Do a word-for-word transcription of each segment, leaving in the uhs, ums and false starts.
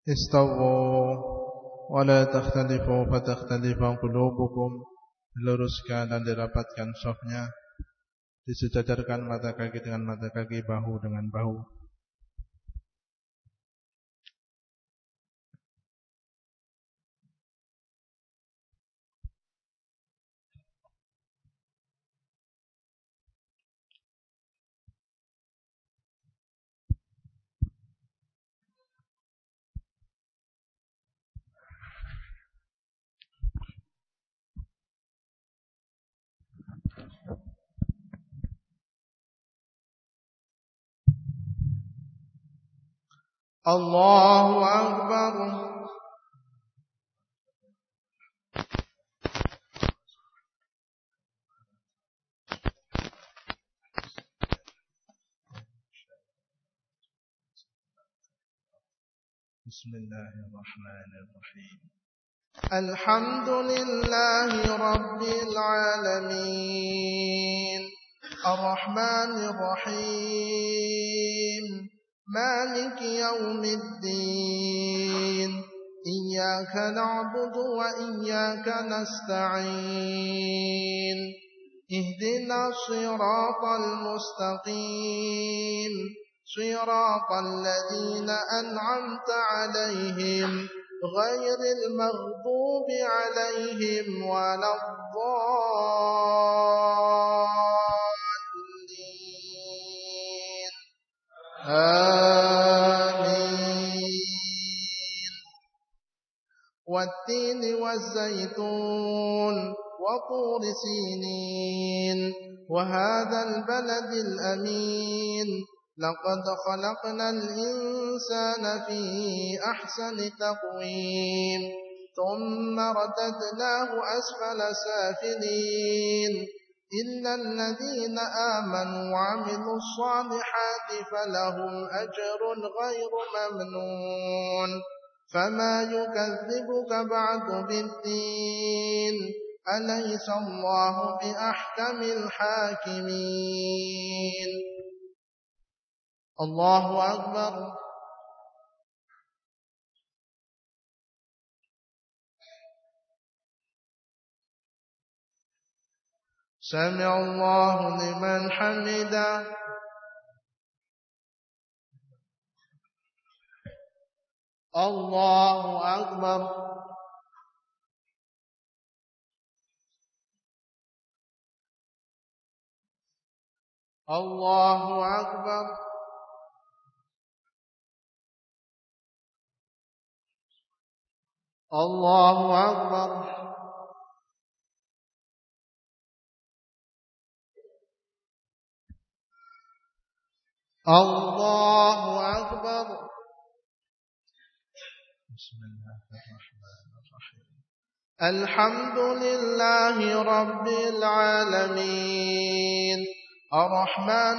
Istawu wa la takhtalifu fatakhtalifa qulubukum. Luruskan dan dirapatkan shafnya. Disejajarkan mata kaki dengan mata kaki, bahu dengan bahu. Allahu Akbar. Bismillahirrahmanirrahim. Alhamdulillahi Rabbil Alamin, Ar-Rahmanir Rahim, مالك يوم الدين إياك نعبد وإياك نستعين اهدنا الصراط المستقيم صراط الذين أنعمت عليهم غير المغضوب عليهم ولا الضالين آمين. والتين والزيتون وطور سينين وهذا البلد الأمين لقد خلقنا الإنسان في أحسن تقويم ثم رددناه أسفل سافلين إلا الذين آمنوا وعملوا الصالحات فلهم أجر غير ممنون فما يكذبك بعد بالدين أليس الله بأحكم الحاكمين. الله أكبر. سمع الله لمن حمده. الله أكبر. الله أكبر. الله أكبر. الله أكبر. بسم الله الرحمن الرحيم. الحمد لله رب العالمين الرحمن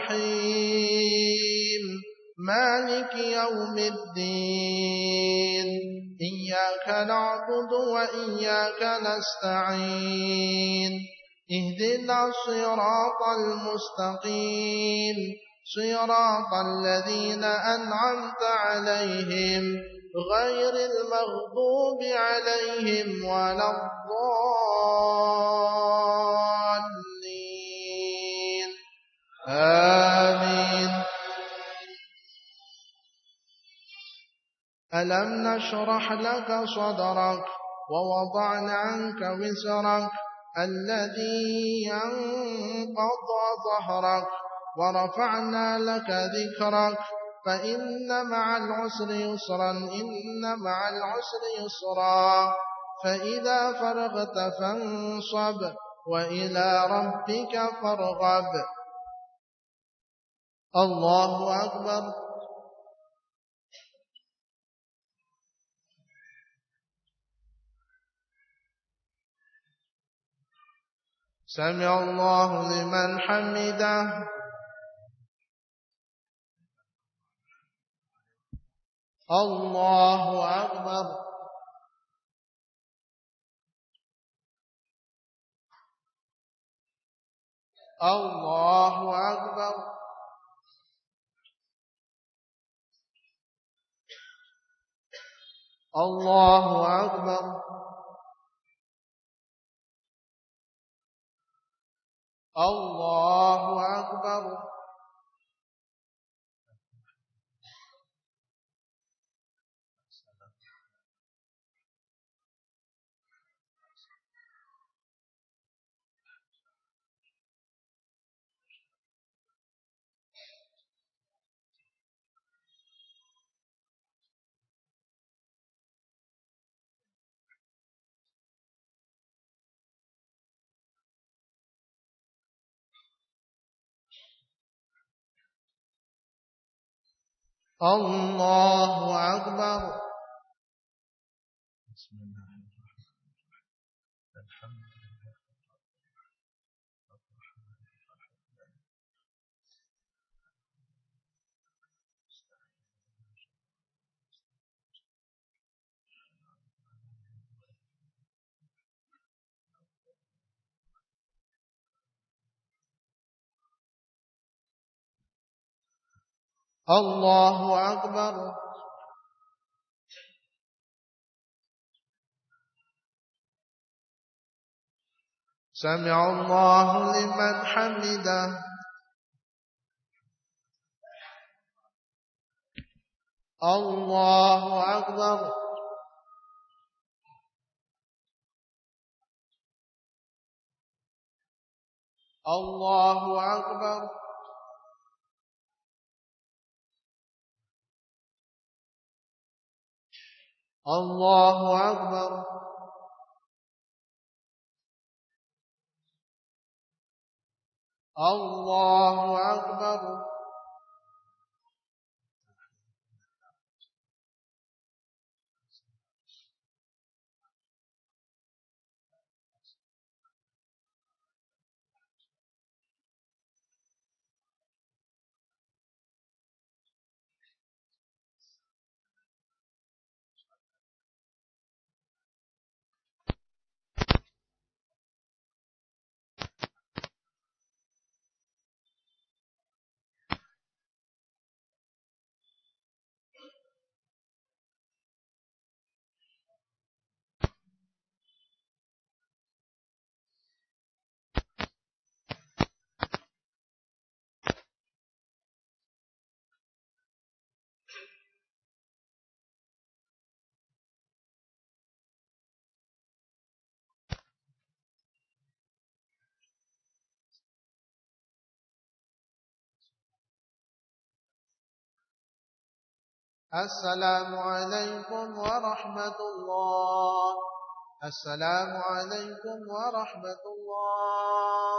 الرحيم مالك يوم الدين إياك نعبد وإياك نستعين اهدنا الصراط المستقيم صراط الذين أنعمت عليهم غير المغضوب عليهم ولا الضالين آمين. ألم نشرح لك صدرك ووضعنا عنك وزرك الذي ينقض ظهرك ورفعنا لك ذكرك فإن مع العسر يسرا إن مع العسر يسرا فإذا فرغت فانصب وإلى ربك فارغب. الله أكبر. سمع الله لمن حمده. الله أكبر. الله أكبر. الله أكبر. الله أكبر. الله أكبر. بسم الله الرحمن الرحيم. الحمد لله الله أكبر. سمع الله لمن حمده. الله أكبر. الله أكبر. الله أكبر. الله أكبر. السلام عليكم ورحمة الله. السلام عليكم ورحمة الله.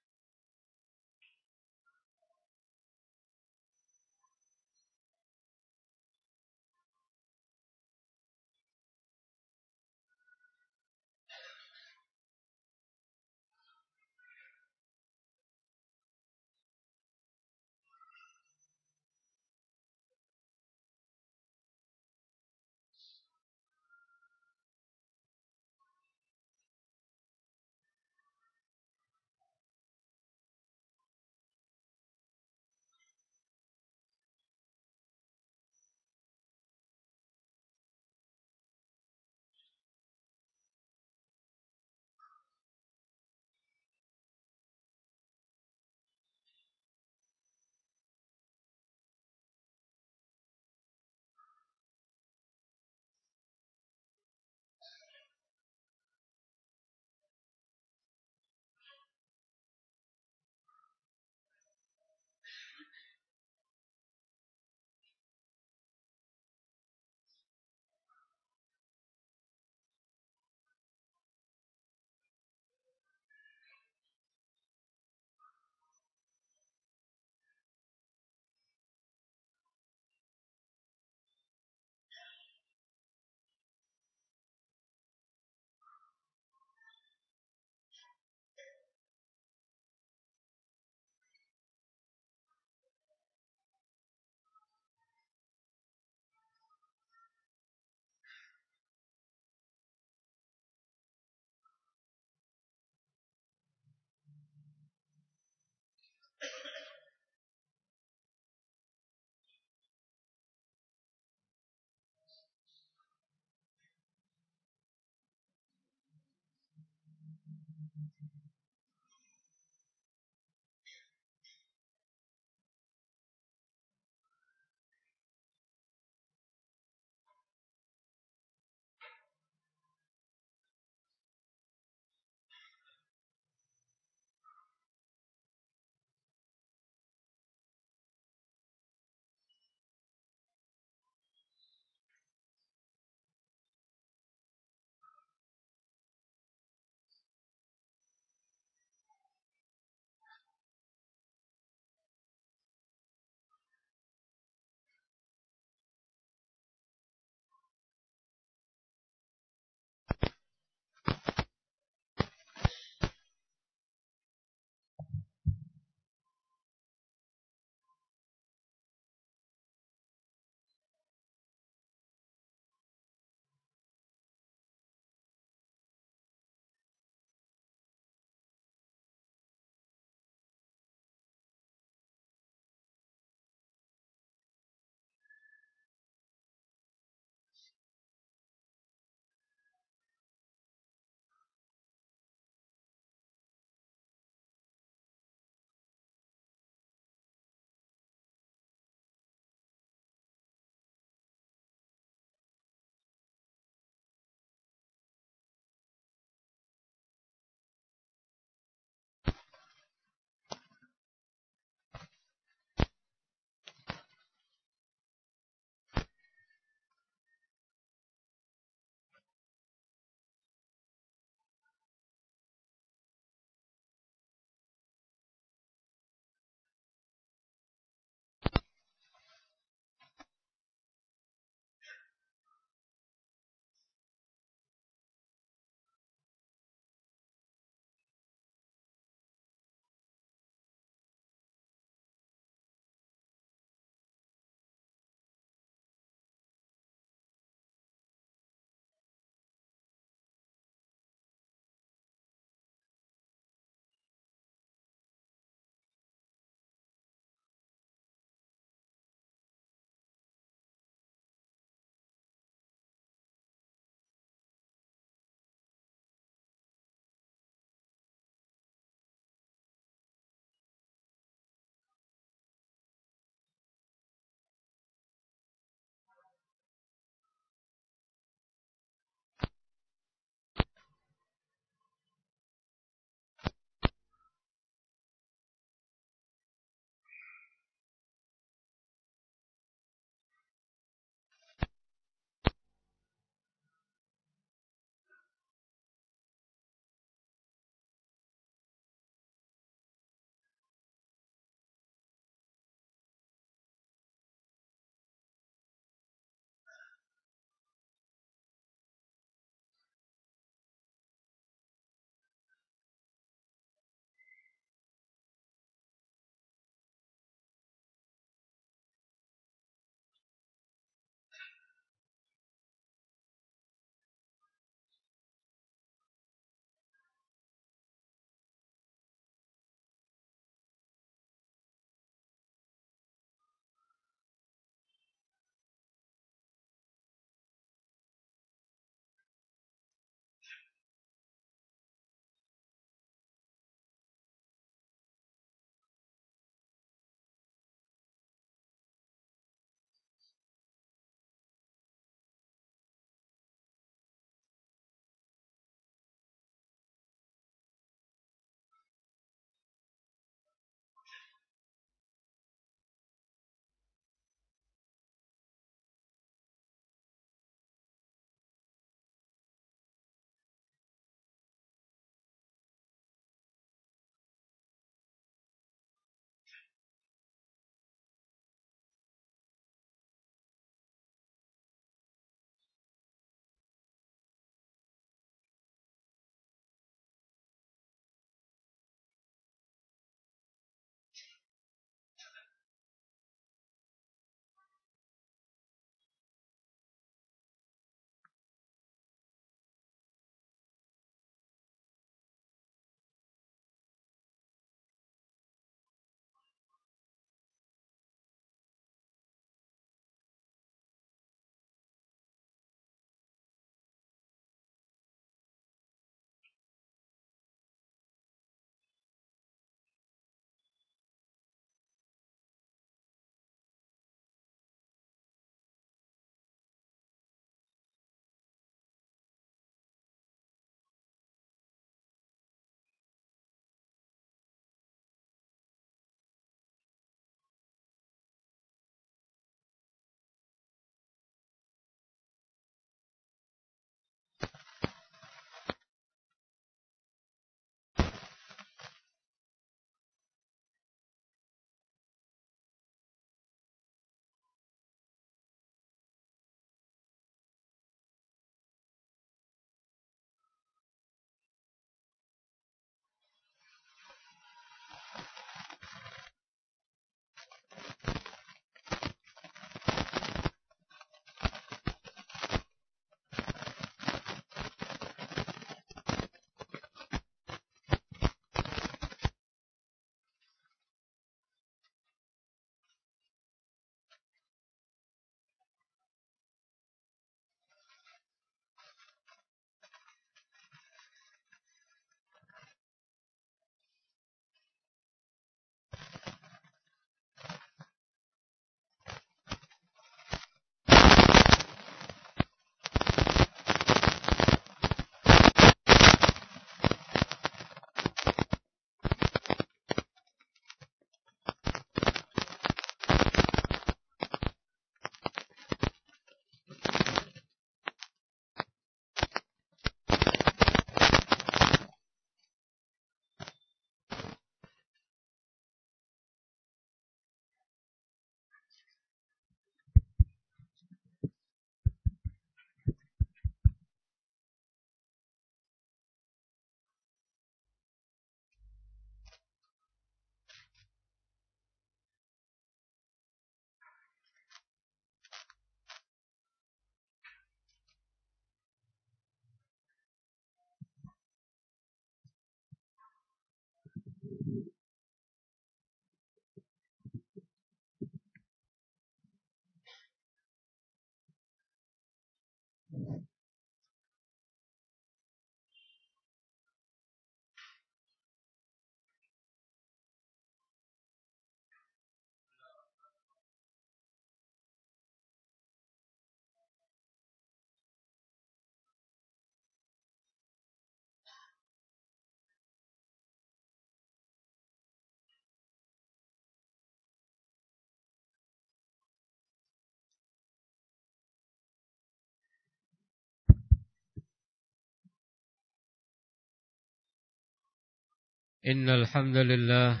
إن الحمد لله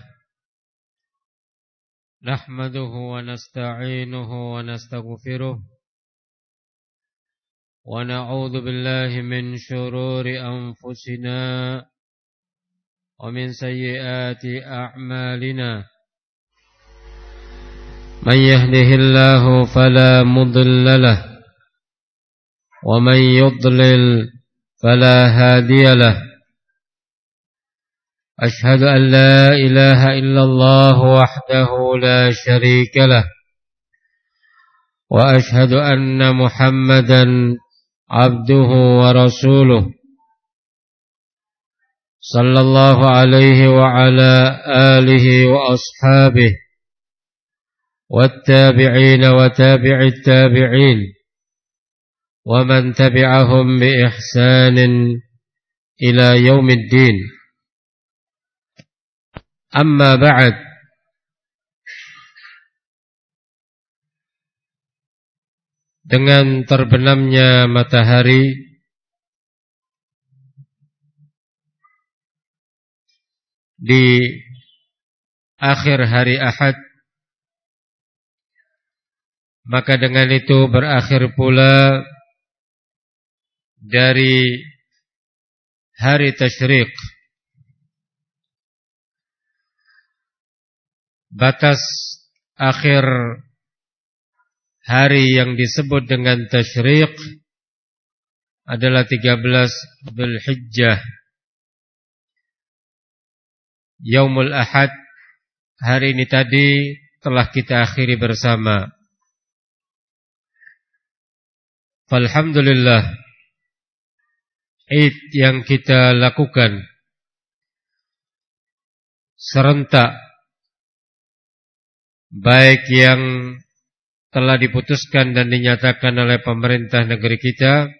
نحمده ونستعينه ونستغفره ونعوذ بالله من شرور أنفسنا ومن سيئات أعمالنا من يهده الله فلا مضل له ومن يضلل فلا هادي له أشهد أن لا إله إلا الله وحده لا شريك له وأشهد أن محمدا عبده ورسوله صلى الله عليه وعلى آله وأصحابه والتابعين وتابع التابعين ومن تبعهم بإحسان إلى يوم الدين. Amma ba'd. Dengan terbenamnya matahari di akhir hari Ahad, maka dengan itu berakhir pula dari hari tasyrik. Batas akhir hari yang disebut dengan tasyrik adalah tiga belas Dzulhijjah. Yaumul Ahad, hari ini tadi telah kita akhiri bersama. Alhamdulillah, Id yang kita lakukan serentak, baik yang telah diputuskan dan dinyatakan oleh pemerintah negeri kita,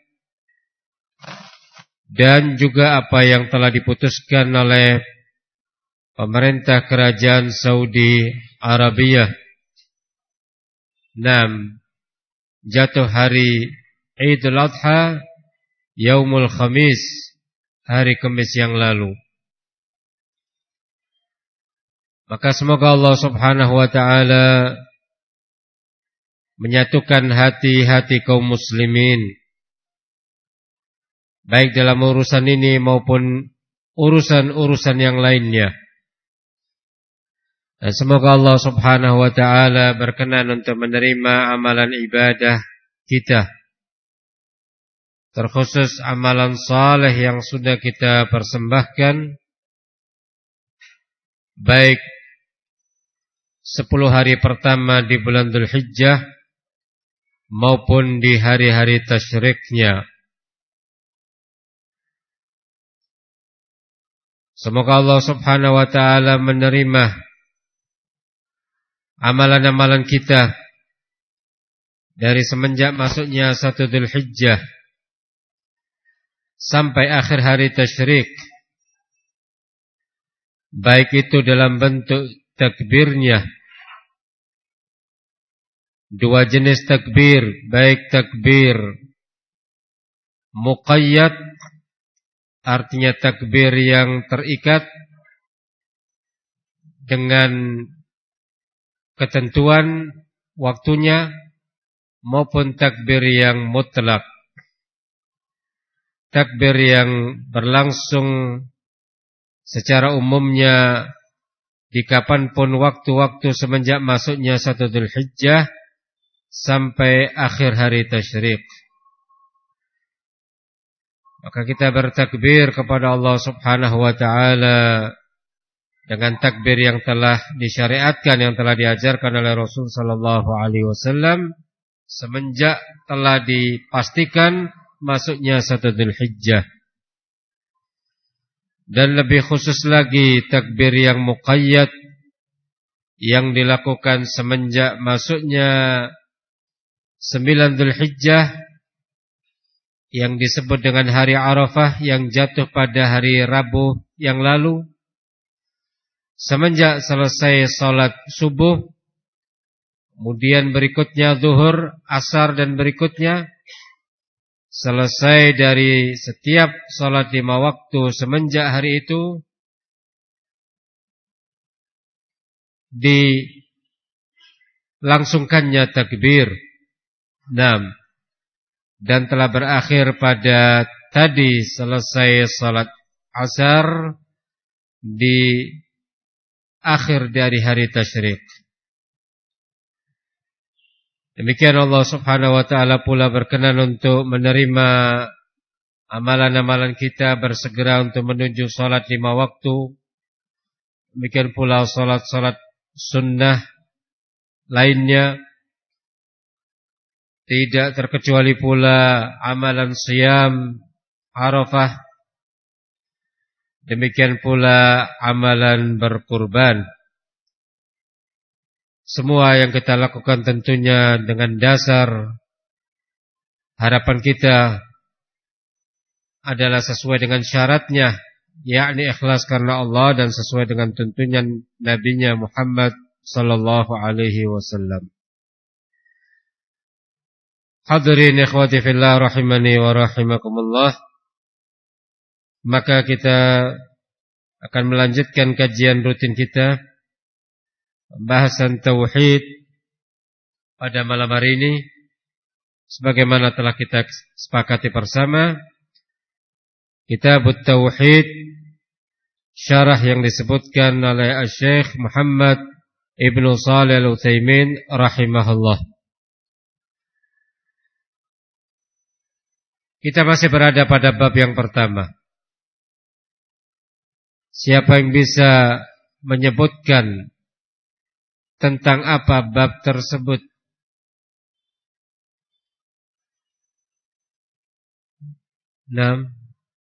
dan juga apa yang telah diputuskan oleh pemerintah kerajaan Saudi Arabia. Enam, jatuh hari Idul Adha, Yaumul Khamis, hari Kamis yang lalu. Maka semoga Allah subhanahu wa ta'ala menyatukan hati-hati kaum muslimin, baik dalam urusan ini maupun urusan-urusan yang lainnya. Dan semoga Allah subhanahu wa ta'ala berkenan untuk menerima amalan ibadah kita, terkhusus amalan saleh yang sudah kita persembahkan, baik sepuluh hari pertama di bulan Dzulhijjah maupun di hari-hari tasyriknya. Semoga Allah subhanahu wa ta'ala menerima amalan-amalan kita dari semenjak masuknya satu Dzulhijjah sampai akhir hari tasyrik, baik itu dalam bentuk takbirnya, dua jenis takbir, baik takbir muqayyad, artinya takbir yang terikat dengan ketentuan waktunya, maupun takbir yang mutlak, takbir yang berlangsung secara umumnya di kapanpun waktu-waktu semenjak masuknya satu Dzulhijjah sampai akhir hari tasyrik. Maka kita bertakbir kepada Allah subhanahu wa ta'ala dengan takbir yang telah disyariatkan, yang telah diajarkan oleh Rasul sallallahu alaihi wasallam semenjak telah dipastikan masuknya satu Dzulhijjah. Dan lebih khusus lagi takbir yang muqayyad yang dilakukan semenjak masuknya sembilan Dzulhijjah, yang disebut dengan hari Arafah, yang jatuh pada hari Rabu yang lalu. Semenjak selesai salat subuh, kemudian berikutnya zuhur, asar, dan berikutnya selesai dari setiap salat lima waktu semenjak hari itu, dilangsungkannya takbir. Naam. Dan telah berakhir pada tadi selesai salat asar di akhir dari hari tasyrik. Demikian Allah Subhanahu wa taala pula berkenan untuk menerima amalan-amalan kita, bersegera untuk menuju salat lima waktu. Demikian pula salat-salat sunnah lainnya. Tidak terkecuali pula amalan siyam Arafah. Demikian pula amalan berkurban. Semua yang kita lakukan tentunya dengan dasar harapan kita adalah sesuai dengan syaratnya, yakni ikhlas karena Allah dan sesuai dengan tuntunan Nabi-Nya Muhammad sallallahu alaihi wasallam. Hadirin ikhwati fillah rahimani wa rahimakumullah. Maka kita akan melanjutkan kajian rutin kita, pembahasan tauhid pada malam hari ini. Sebagaimana telah kita sepakati bersama, Kitab Tauhid, syarah yang disebutkan oleh Syekh Muhammad Ibnu Shalih Al-Utsaimin rahimahullah. Kita masih berada pada bab yang pertama. Siapa yang bisa menyebutkan tentang apa bab tersebut? Naam.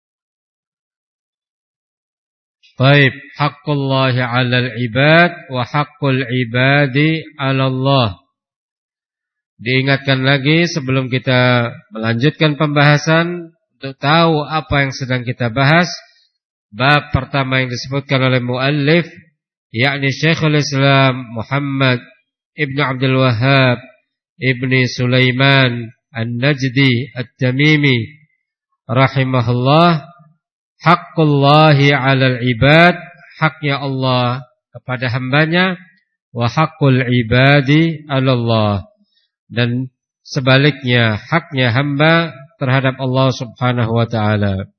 Baik, haqqullahi 'alal ibad wa haqqul ibadi 'ala Allah. Diingatkan lagi sebelum kita melanjutkan pembahasan untuk tahu apa yang sedang kita bahas. Bab pertama yang disebutkan oleh muallif, yakni Syekhul Islam Muhammad Ibnu Abdul Wahhab Ibni Sulaiman An-Najdi At-Tamimi rahimahullah, haqqullahi 'alal ibad, haknya Allah kepada hambanya, wa haqqul ibadi 'ala Allah, dan sebaliknya haknya hamba terhadap Allah Subhanahu wa taala.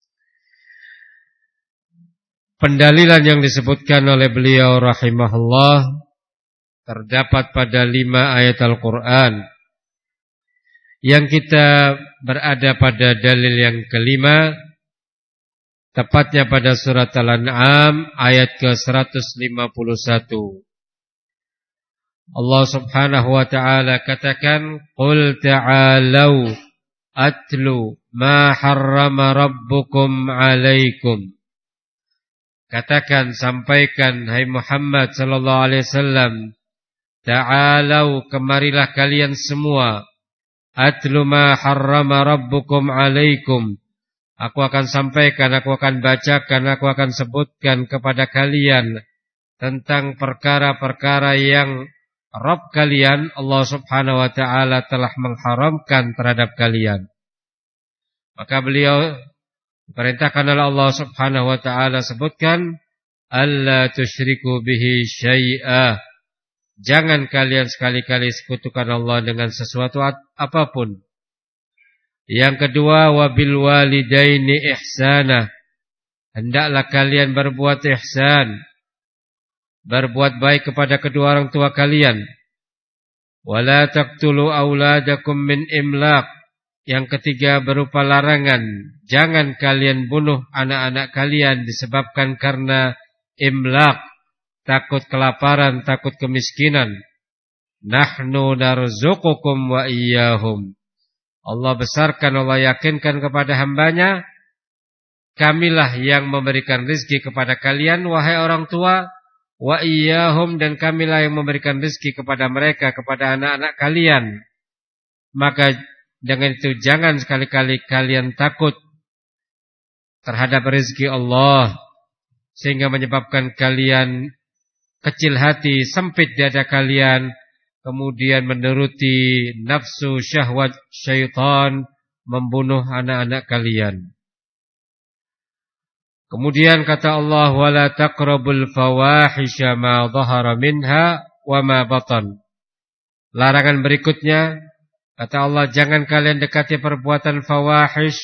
Pendalilan yang disebutkan oleh beliau rahimahullah terdapat pada lima ayat Al-Quran. Yang kita berada pada dalil yang kelima, tepatnya pada surat Al-An'am ayat ke seratus lima puluh satu. Allah Subhanahu wa taala katakan, "Qul ta'alau atlu ma harrama rabbukum 'alaikum." Katakan, sampaikan hai Muhammad sallallahu alaihi wasallam, ta'alau, kemarilah kalian semua, atlu ma harrama rabbukum 'alaikum. Aku akan sampaikan, aku akan bacakan, aku akan sebutkan kepada kalian tentang perkara-perkara yang Rabb kalian Allah Subhanahu wa taala telah mengharamkan terhadap kalian. Maka beliau diperintahkan oleh Allah Subhanahu wa taala sebutkan, alla tusyriku bihi syai'a. Jangan kalian sekali-kali sekutukan Allah dengan sesuatu apapun. Yang kedua, wabil walidaini ihsana. Hendaklah kalian berbuat ihsan, berbuat baik kepada kedua orang tua kalian. Wala taqtulu auladakum min imlaq. Yang ketiga berupa larangan, jangan kalian bunuh anak-anak kalian disebabkan karena imlaq, takut kelaparan, takut kemiskinan. Nahnu narzuqukum wa iyyahum. Allah besarkan, Allah yakinkan kepada hambanya, kamilah yang memberikan rizki kepada kalian wahai orang tua, wa iyyahum, dan kamilah yang memberikan rizki kepada mereka, kepada anak-anak kalian. Maka dengan itu jangan sekali-kali kalian takut terhadap rizki Allah, sehingga menyebabkan kalian kecil hati, sempit dada kalian, kemudian menuruti nafsu syahwat syaitan, membunuh anak-anak kalian. Kemudian kata Allah, wala taqrabul fawahisha ma dhahara minha wa ma batan. Larangan berikutnya, kata Allah, jangan kalian dekati perbuatan fawahish.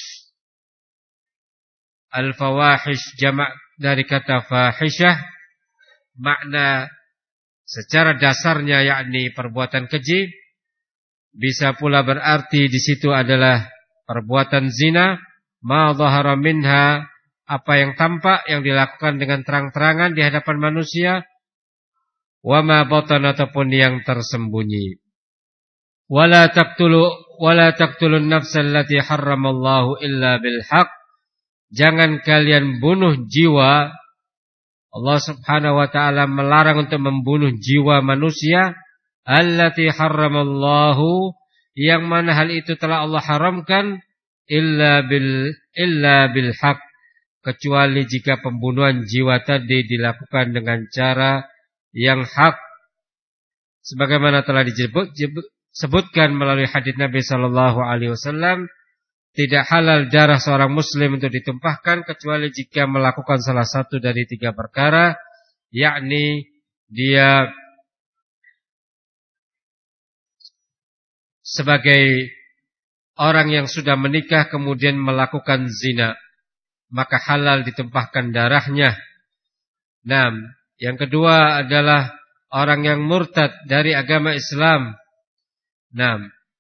Al-fawahish jamak dari kata fahishah, makna secara dasarnya yakni perbuatan keji, bisa pula berarti di situ adalah perbuatan zina, ma dhahara minha, apa yang tampak, yang dilakukan dengan terang-terangan di hadapan manusia, wa ma batan, ataupun yang tersembunyi. Wala taqtulu wala taqtulun nafsal lati harramallahu illa bil haqq. Jangan kalian bunuh jiwa. Allah Subhanahu wa taala melarang untuk membunuh jiwa manusia, allati harramallahu, yang mana hal itu telah Allah haramkan, illa bil illa bil haqq, kecuali jika pembunuhan jiwa tadi dilakukan dengan cara yang hak, sebagaimana telah disebutkan melalui hadits Nabi sallallahu alaihi wasallam, tidak halal darah seorang muslim untuk ditumpahkan kecuali jika melakukan salah satu dari tiga perkara, yakni dia sebagai orang yang sudah menikah kemudian melakukan zina, maka halal ditumpahkan darahnya. Nah, yang kedua adalah orang yang murtad dari agama Islam. Nah,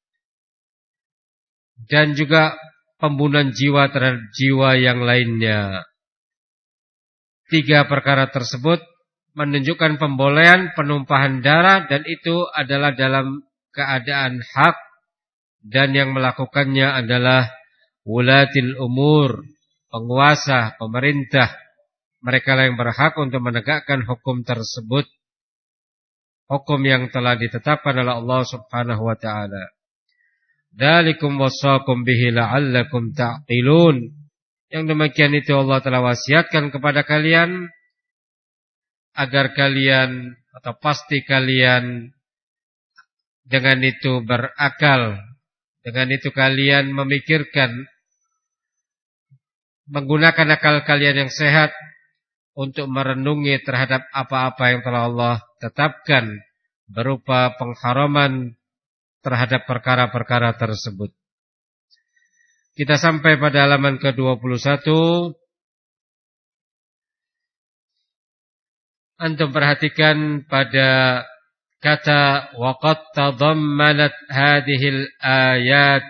dan juga pembunuhan jiwa terhadap jiwa yang lainnya. Tiga perkara tersebut menunjukkan pembolehan penumpahan darah, dan itu adalah dalam keadaan hak, dan yang melakukannya adalah wulatil umur, penguasa, pemerintah. Mereka yang berhak untuk menegakkan hukum tersebut, hukum yang telah ditetapkan oleh Allah Subhanahu wa taala. Dzalikum wasaqum bihi la'allakum ta'qilun. Yang demikian itu Allah telah wasiatkan kepada kalian agar kalian, atau pasti kalian dengan itu berakal, dengan itu kalian memikirkan, menggunakan akal kalian yang sehat untuk merenungi terhadap apa-apa yang telah Allah tetapkan berupa pengharaman terhadap perkara-perkara tersebut. Kita sampai pada halaman ke dua puluh satu. Antum perhatikan pada kata waqad tadammanat hadhil ayat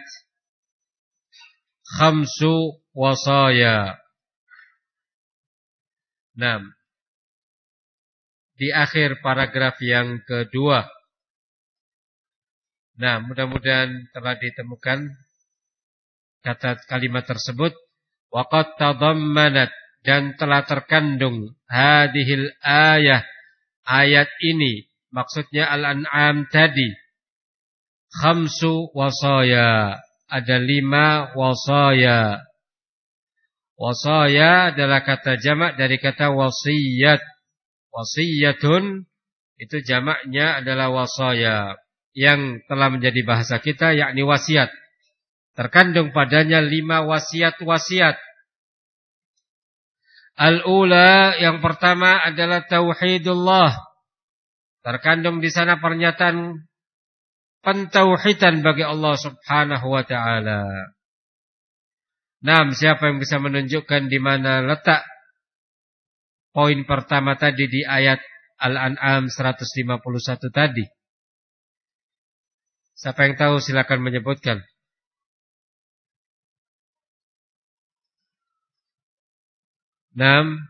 khamsu wasaya. Nah, di akhir paragraf yang kedua. Nah, mudah-mudahan telah ditemukan kata kalimat tersebut, waqad tadammanat, dan telah terkandung, hadhil ayah, ayat ini, maksudnya Al-An'am tadi, khamsu wasaya, ada lima wasaya. Wasaya adalah kata jamak dari kata wasiyat. Wasiyatun itu jamaknya adalah wasaya, yang telah menjadi bahasa kita, yakni wasiat. Terkandung padanya lima wasiat-wasiat. Al-ula, yang pertama adalah tauhidullah. Terkandung di sana pernyataan pentauhidan bagi Allah Subhanahu wa taala. Nah, siapa yang bisa menunjukkan di mana letak poin pertama tadi di ayat Al-An'am seratus lima puluh satu tadi? Siapa yang tahu silakan menyebutkan. Nam.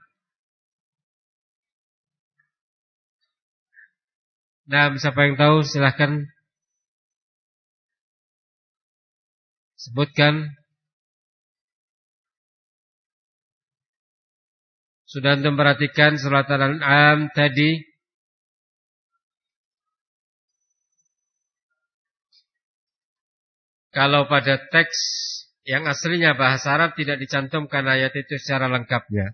Nam, siapa yang tahu silakan sebutkan. Sudah antum perhatikan surat Al-An'am tadi? Kalau pada teks yang aslinya bahasa Arab tidak dicantumkan ayat itu secara lengkapnya.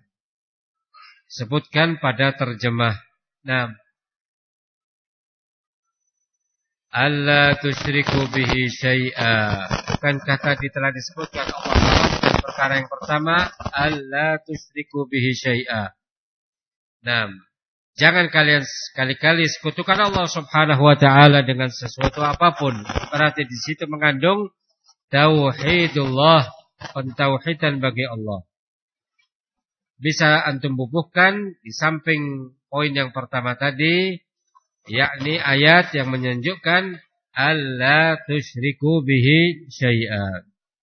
Sebutkan pada terjemah. Nah, alla tusyriku bihi syai'a. Bukankah tadi telah disebutkan Allah melarang perkara yang pertama, alla tusyriku bihi syai'a. Nah, jangan kalian sekali-kali sekutukan Allah Subhanahu wa taala dengan sesuatu apapun. Berarti di situ mengandung tauhidullah, pentauhidan bagi Allah. Bisa antum bubuhkan di samping poin yang pertama tadi, yakni ayat yang menunjukkan alla tusyriku bihi syai'a.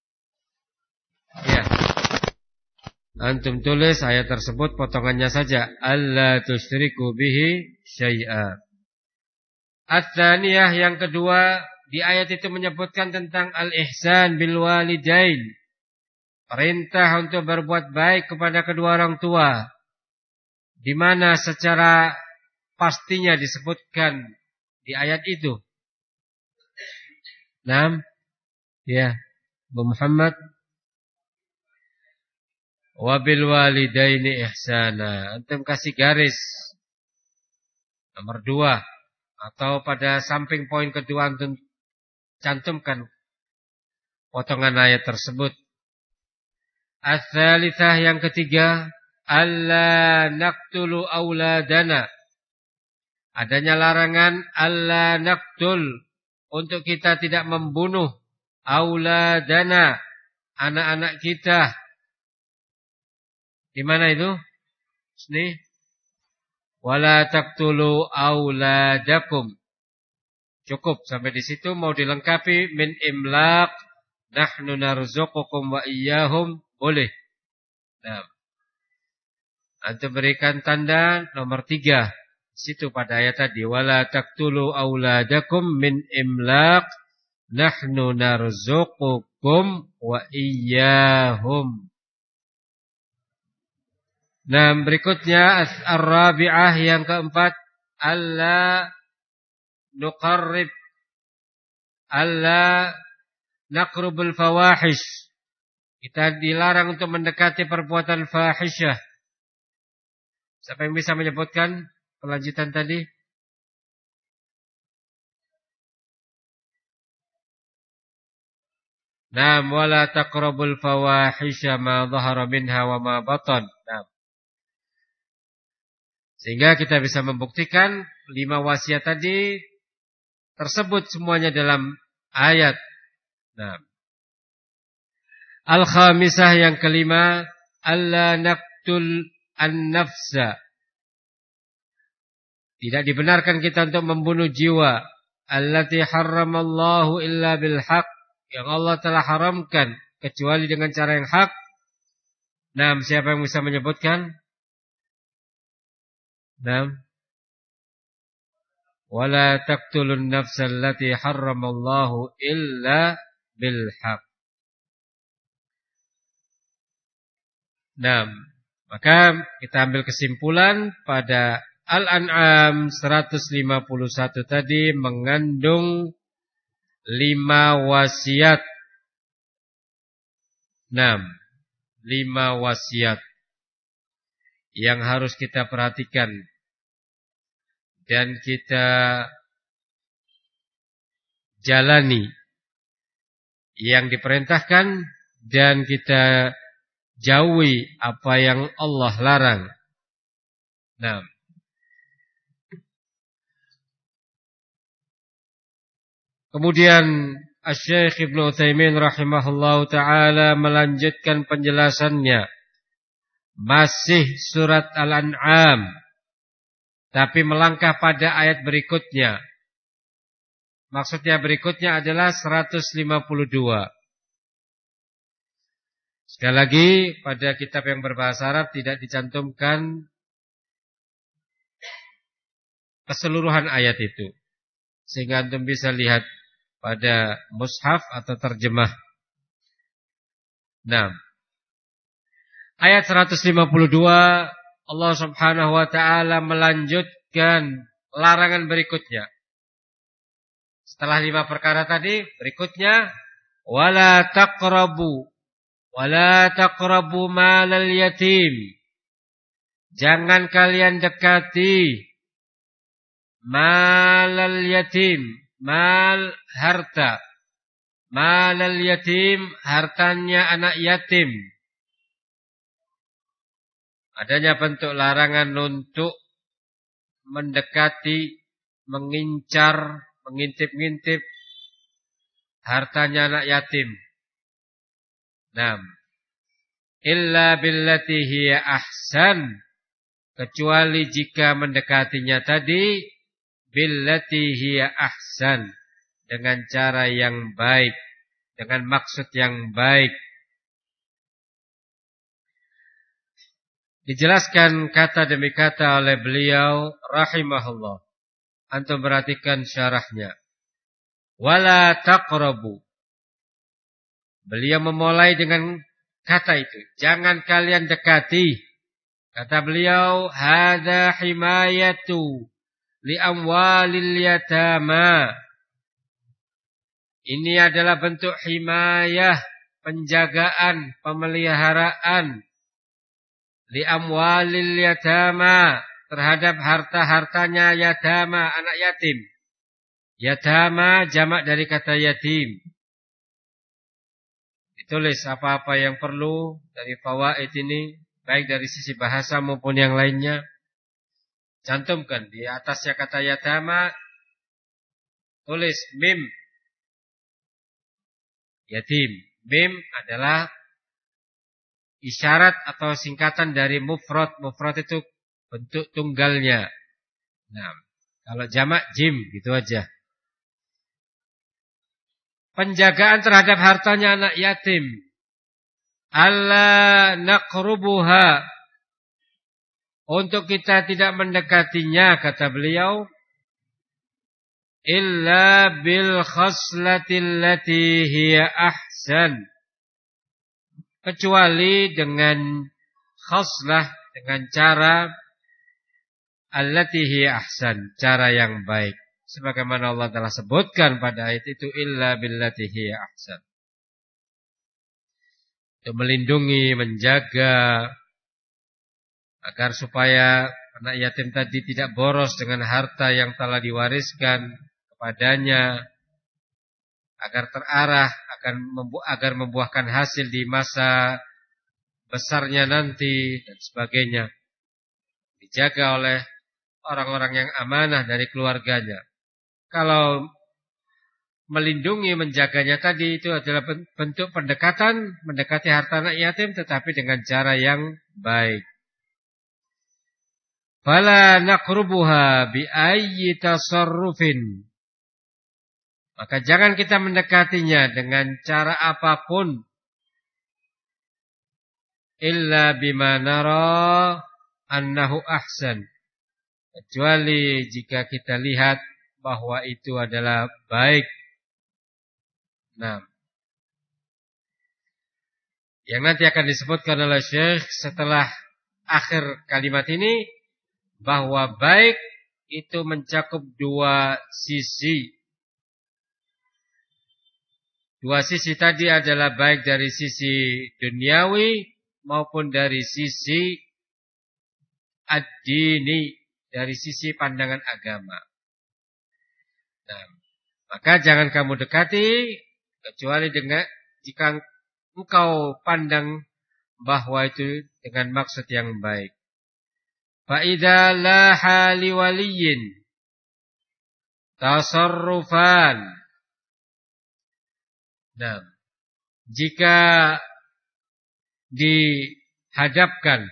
Ya. Antum tulis ayat tersebut potongannya saja, alla tusyriku bihi syai'a. Ats-tsaniyah, yang kedua, di ayat itu menyebutkan tentang al-ihsan bil walidain. Perintah untuk berbuat baik kepada kedua orang tua, di mana secara pastinya disebutkan di ayat itu. Naam, ya, Bu Muhammad. Wabil walidaini ihsana. Antum kasih garis nomor dua, atau pada samping poin kedua antum cantumkan potongan ayat tersebut. Ats-tsalitsah, yang ketiga, alla naqtulu auladana. Adanya larangan alla naqtul, untuk kita tidak membunuh auladana, anak-anak kita. Di mana itu? Sini. Wala taqtulu auladakum. Cukup sampai di situ. Mau dilengkapi min imlaq nahnu narzuqukum wa iyyahum, boleh. Nah, antum berikan tanda nomor tiga. Di situ pada ayat tadi, wala taqtulu auladakum min imlaq nahnu narzuqukum wa iyyahum. Nah, berikutnya ar-rabi'ah, yang keempat, alla nuqarrib alla naqrubul fawahish. Kita dilarang untuk mendekati perbuatan fahisyah. Siapa yang bisa menyebutkan kelanjutan tadi? Naam, wala taqrabul fawahisha ma dhahara minha wa ma batan. Naam. Sehingga kita bisa membuktikan lima wasiat tadi tersebut semuanya dalam ayat. Nah, al-khamisah, yang kelima, alla naqtul an-nafsa. Tidak dibenarkan kita untuk membunuh jiwa. Allati harramallahu illa bil haq, yang Allah telah haramkan kecuali dengan cara yang hak. Nah, siapa yang bisa menyebutkan? Nah, wala taqtulun nafsa allati harramallahu illa bil haq. Nah, maka kita ambil kesimpulan pada Al-An'am seratus lima puluh satu tadi mengandung lima wasiat. Nah, lima wasiat yang harus kita perhatikan dan kita jalani yang diperintahkan dan kita jauhi apa yang Allah larang. Nah, kemudian Asy-Syaikh Ibnu Utsaimin rahimahullahu taala melanjutkan penjelasannya, masih surat Al-An'am, tapi melangkah pada ayat berikutnya. Maksudnya berikutnya adalah seratus lima puluh dua. Sekali lagi, pada kitab yang berbahasa Arab tidak dicantumkan keseluruhan ayat itu, sehingga antum bisa lihat pada mushaf atau terjemah. Nah, ayat seratus lima puluh dua, Allah Subhanahu wa taala melanjutkan larangan berikutnya. Setelah lima perkara tadi, berikutnya wala taqrabu wala taqrabu malal yatim. Jangan kalian dekati malal yatim, mal harta. Malal yatim, hartanya anak yatim. Adanya bentuk larangan untuk mendekati, mengincar, mengintip-ngintip hartanya anak yatim. Naam. Illa billati hiya ahsan, kecuali jika mendekatinya tadi billati hiya ahsan, dengan cara yang baik, dengan maksud yang baik. Dijelaskan kata demi kata oleh beliau rahimahullah. Antum perhatikan syarahnya. Wala taqrabu. Beliau memulai dengan kata itu, jangan kalian dekati. Kata beliau, hadza himayatu li amwalil yatama. Ini adalah bentuk himayah, penjagaan, pemeliharaan li amwalil yatama, terhadap harta-hartanya yatama, anak yatim. Yatama jamak dari kata yatim. Ditulis apa-apa yang perlu dari fawaid ini, baik dari sisi bahasa maupun yang lainnya. Cantumkan di atasnya kata yatama, tulis mim. Yatim. Mim adalah isyarat atau singkatan dari mufrad. Mufrad itu bentuk tunggalnya. Nah, kalau jamak jim, gitu aja. Penjagaan terhadap hartanya anak yatim. Alla naqrubuha, untuk kita tidak mendekatinya, kata beliau, illa bil khaslatil lati hiya ahsan, kecuali dengan khaslah, dengan cara allati hiya ahsan, cara yang baik. Sebagaimana Allah telah sebutkan pada ayat itu, illa billati hiya ahsan. Untuk melindungi, menjaga, agar supaya anak yatim tadi tidak boros dengan harta yang telah diwariskan kepadanya, agar terarah, akan membu- agar membuahkan hasil di masa besarnya nanti, dan sebagainya. Dijaga oleh orang-orang yang amanah dari keluarganya. Kalau melindungi, menjaganya tadi, itu adalah bentuk pendekatan, mendekati harta anak yatim, tetapi dengan cara yang baik. Fala naqrubuha bi ayyi tasarrufin, maka jangan kita mendekatinya dengan cara apapun, illa bima nara annahu ahsan, kecuali jika kita lihat bahwa itu adalah baik. Nah, yang nanti akan disebutkan oleh Syekh setelah akhir kalimat ini, bahwa baik itu mencakup dua sisi. Dua sisi tadi adalah baik dari sisi duniawi maupun dari sisi ad-dini, dari sisi pandangan agama. Nah, maka jangan kamu dekati kecuali dengan jika engkau pandang bahwa itu dengan maksud yang baik. Fa idza laha liwaliyin tasarrufan. Nah, jika dihadapkan,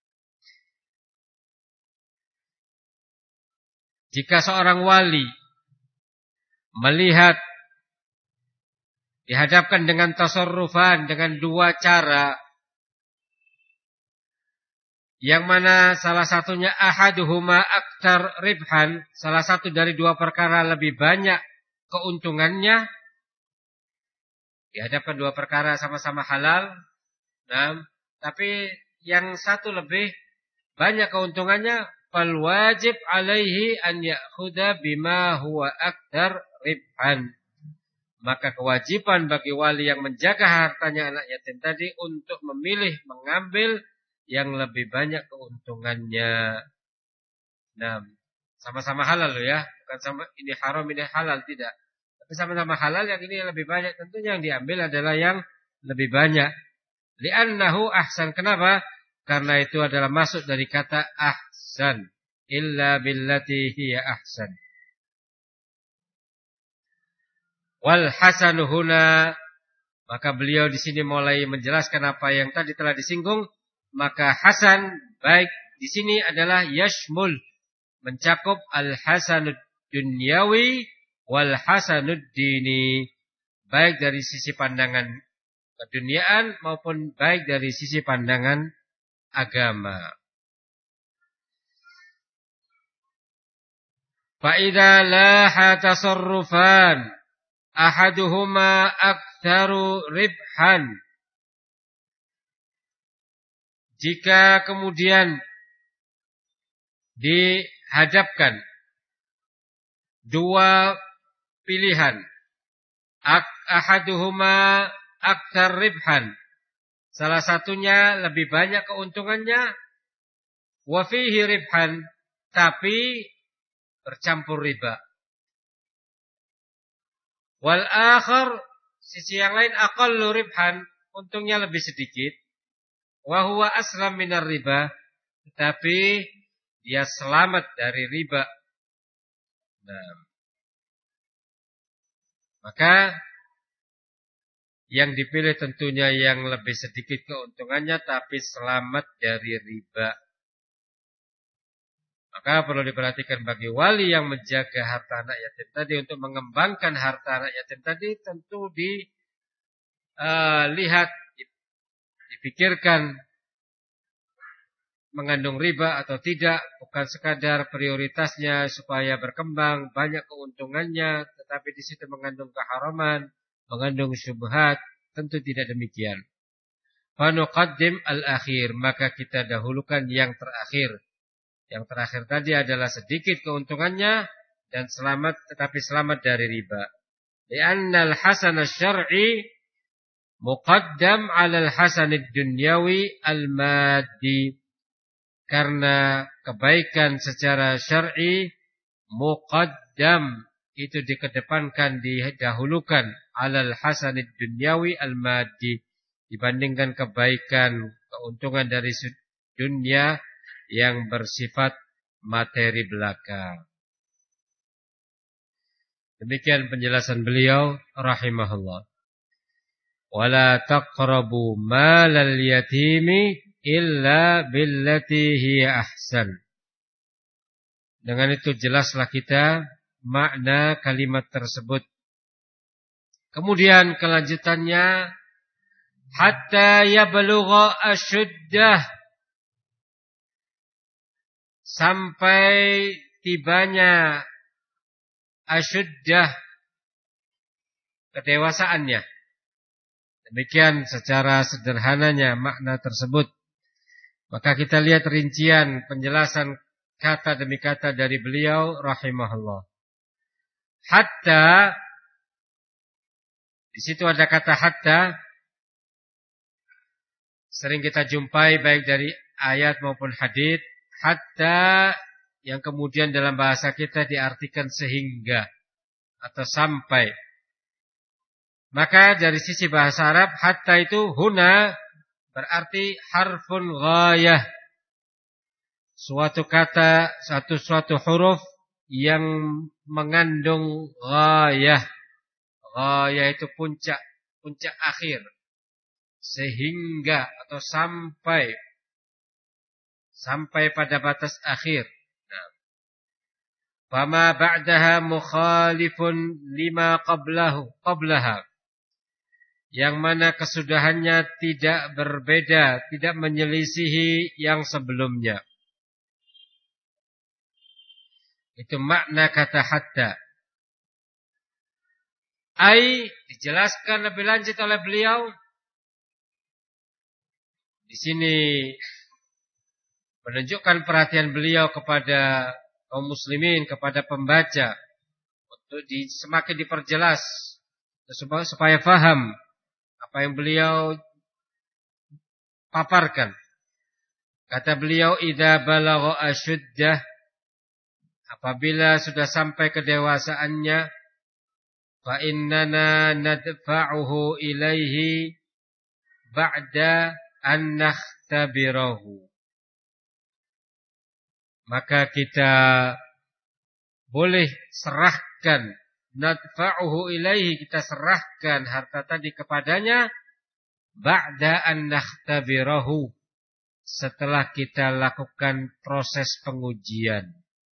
jika seorang wali melihat, dihadapkan dengan tasarrufan, dengan dua cara, yang mana salah satunya ahaduhuma aktar ribhan, salah satu dari dua perkara lebih banyak keuntungannya. Dihadapkan dua perkara sama-sama halal, nah, tapi yang satu lebih banyak keuntungannya, fal wajib alaihi an ya'khudha bima huwa aktar ribhan. Maka kewajiban bagi wali yang menjaga hartanya anak yatim tadi untuk memilih, mengambil yang lebih banyak keuntungannya. Nah, sama-sama halal loh ya, bukan sama ini haram ini halal, tidak. Tapi sama-sama halal, yang ini lebih banyak. Tentunya yang diambil adalah yang lebih banyak. Li'annahu ahsan. Kenapa? Karena itu adalah masuk dari kata ahsan. Illa billati hiya ahsan. Wal hasanu huna, maka beliau di sini mulai menjelaskan apa yang tadi telah disinggung. Maka hasan baik di sini adalah yashmul, mencakup al hasanud dunyawi wal hasanud dini, baik dari sisi pandangan keduniaan maupun baik dari sisi pandangan agama. Fa idza laha tasarrufan ahaduhuma aktsaru ribhan, jika kemudian dihadapkan dua pilihan, ahaduhuma aktsar ribhan, salah satunya lebih banyak keuntungannya, wa fihi ribhan, tapi bercampur riba. Wal akhar, sisi yang lain, aqallu ribhan, untungnya lebih sedikit. Wa huwa aslam minar riba, tetapi dia selamat dari riba. Nah, maka yang dipilih tentunya yang lebih sedikit keuntungannya tapi selamat dari riba. Maka perlu diperhatikan bagi wali yang menjaga harta anak yatim tadi, untuk mengembangkan harta anak yatim tadi, tentu dilihat, uh, dipikirkan mengandung riba atau tidak, bukan sekadar prioritasnya supaya berkembang, banyak keuntungannya, tetapi di situ mengandung keharaman, mengandung syubhat, tentu tidak demikian. Fa nuqaddim al-akhir, maka kita dahulukan yang terakhir. Yang terakhir tadi adalah sedikit keuntungannya dan selamat, tetapi selamat dari riba. Li'anna al-hasan asy-syar'i muqaddam 'ala al-hasan ad-dunyawi al-maddi. Karena kebaikan secara syar'i muqaddam, itu dikedepankan, didahulukan, 'ala al-hasan ad-dunyawi al-maddi, dibandingkan kebaikan, keuntungan dari dunia yang bersifat materi belaka. Demikian penjelasan beliau rahimahullah. Wala taqrabu malal yatimi illa billati hiya ahsan. Dengan itu jelaslah kita makna kalimat tersebut. Kemudian kelanjutannya, hatta yablugha asyuddah, sampai tibanya asyuddah, kedewasaannya. Demikian secara sederhananya makna tersebut. Maka kita lihat rincian penjelasan kata demi kata dari beliau rahimahullah. Hatta, di situ ada kata hatta, sering kita jumpai baik dari ayat maupun hadits. Hatta yang kemudian dalam bahasa kita diartikan sehingga atau sampai. Maka dari sisi bahasa Arab, hatta itu huna berarti harfun ghayah. Suatu kata, satu suatu huruf yang mengandung ghayah. Ghayah itu puncak, puncak akhir. Sehingga atau sampai. Sampai pada batas akhir. Nah. Fama ba'daha mukhalifun lima qablahu, qablaha. Yang mana kesudahannya tidak berbeda, tidak menyelisihi yang sebelumnya. Itu makna kata hatta. Ai, dijelaskan lebih lanjut oleh beliau. Di sini menunjukkan perhatian beliau kepada kaum muslimin, kepada pembaca, untuk di, semakin diperjelas supaya, supaya faham apa yang beliau paparkan. Kata beliau, idza balagha asyuddah, apabila sudah sampai kedewasaannya, fa innana nadfa'uhu ilaihi ba'da an nakhtabirahu. Maka kita boleh serahkan, nadfa'uhu ilaihi, kita serahkan harta tadi kepadanya ba'da an nakhtabirahu, setelah kita lakukan proses pengujian.